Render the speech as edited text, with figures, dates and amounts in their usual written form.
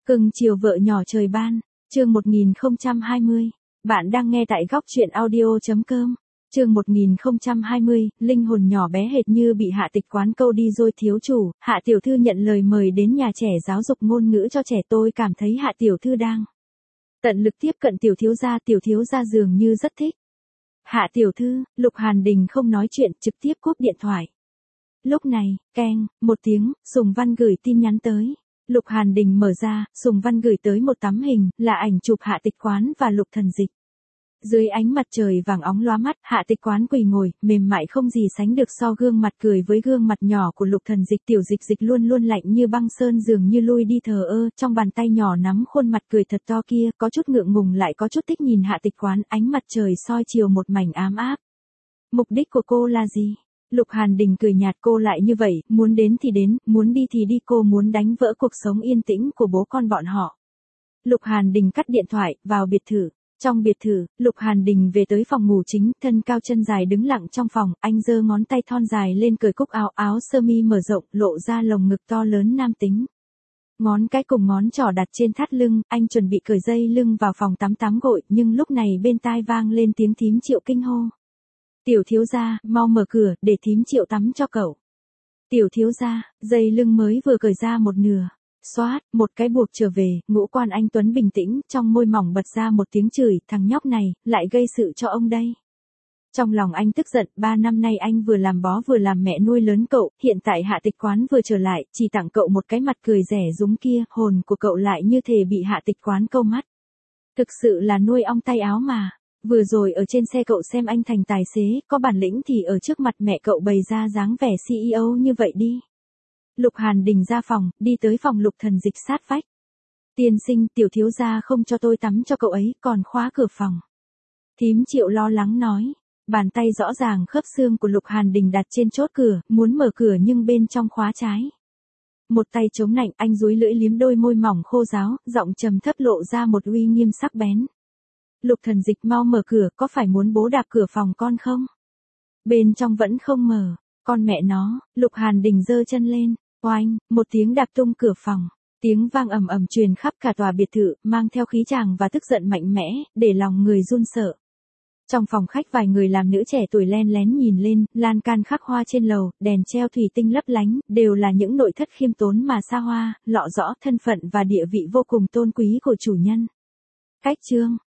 Cưng chiều vợ nhỏ trời ban, chương 1020. Bạn đang nghe tại góc truyện audio.com. Chương 1020, linh hồn nhỏ bé hệt như bị Hạ Tịch quán câu đi rồi thiếu chủ. Hạ tiểu thư nhận lời mời đến nhà trẻ giáo dục ngôn ngữ cho trẻ. Tôi cảm thấy Hạ tiểu thư đang tận lực tiếp cận tiểu thiếu gia dường như rất thích. Hạ tiểu thư, Lục Hàn Đình không nói chuyện, trực tiếp cúp điện thoại. Lúc này, keng, một tiếng, Sùng Văn gửi tin nhắn tới. Lục Hàn Đình mở ra, Sùng Văn gửi tới một tấm hình, là ảnh chụp Hạ Tịch quán và Lục Thần Dịch. Dưới ánh mặt trời vàng óng lóa mắt, Hạ Tịch quán quỳ ngồi, mềm mại không gì sánh được so gương mặt cười với gương mặt nhỏ của Lục Thần Dịch. Tiểu Dịch Dịch luôn luôn lạnh như băng sơn, dường như lui đi thờ ơ, trong bàn tay nhỏ nắm khuôn mặt cười thật to kia, có chút ngượng ngùng lại có chút thích nhìn Hạ Tịch quán. Ánh mặt trời soi chiều một mảnh ám áp. Mục đích của cô là gì? Lục Hàn Đình cười nhạt, cô lại như vậy, muốn đến thì đến, muốn đi thì đi, cô muốn đánh vỡ cuộc sống yên tĩnh của bố con bọn họ. Lục Hàn Đình cắt điện thoại, vào biệt thự. Trong biệt thự, Lục Hàn Đình về tới phòng ngủ chính, thân cao chân dài đứng lặng trong phòng, anh giơ ngón tay thon dài lên cởi cúc áo, áo sơ mi mở rộng, lộ ra lồng ngực to lớn nam tính. Ngón cái cùng ngón trỏ đặt trên thắt lưng, anh chuẩn bị cởi dây lưng vào phòng tắm gội, nhưng lúc này bên tai vang lên tiếng thím Triệu kinh hô. Tiểu thiếu gia, mau mở cửa, để thím Triệu tắm cho cậu. Tiểu thiếu gia, dây lưng mới vừa cởi ra một nửa. Xoát, một cái buộc trở về, ngũ quan anh Tuấn bình tĩnh, trong môi mỏng bật ra một tiếng chửi, thằng nhóc này, lại gây sự cho ông đây. Trong lòng anh tức giận, 3 năm nay anh vừa làm bó vừa làm mẹ nuôi lớn cậu, hiện tại Hạ Tịch quán vừa trở lại, chỉ tặng cậu một cái mặt cười rẻ rúng kia, hồn của cậu lại như thể bị Hạ Tịch quán câu mắt. Thực sự là nuôi ong tay áo mà. Vừa rồi ở trên xe cậu xem anh thành tài xế, có bản lĩnh thì ở trước mặt mẹ cậu bày ra dáng vẻ CEO như vậy đi. Lục Hàn Đình ra phòng, đi tới phòng Lục Thần Dịch sát vách. Tiên sinh, tiểu thiếu gia không cho tôi tắm cho cậu ấy, còn khóa cửa phòng. Thím Triệu lo lắng nói. Bàn tay rõ ràng khớp xương của Lục Hàn Đình đặt trên chốt cửa, muốn mở cửa nhưng bên trong khóa trái. Một tay chống nạnh, anh dúi lưỡi liếm đôi môi mỏng khô ráo, giọng trầm thấp lộ ra một uy nghiêm sắc bén. Lục Thần Dịch, mau mở cửa, có phải muốn bố đạp cửa phòng con không? Bên trong vẫn không mở, con mẹ nó. Lục Hàn Đình giơ chân lên, oanh, một tiếng đạp tung cửa phòng. Tiếng vang ầm ầm truyền khắp cả tòa biệt thự, mang theo khí tràng và tức giận mạnh mẽ, để lòng người run sợ. Trong phòng khách vài người làm nữ trẻ tuổi len lén nhìn lên, lan can khắc hoa trên lầu, đèn treo thủy tinh lấp lánh, đều là những nội thất khiêm tốn mà xa hoa, lộ rõ thân phận và địa vị vô cùng tôn quý của chủ nhân. Cách chương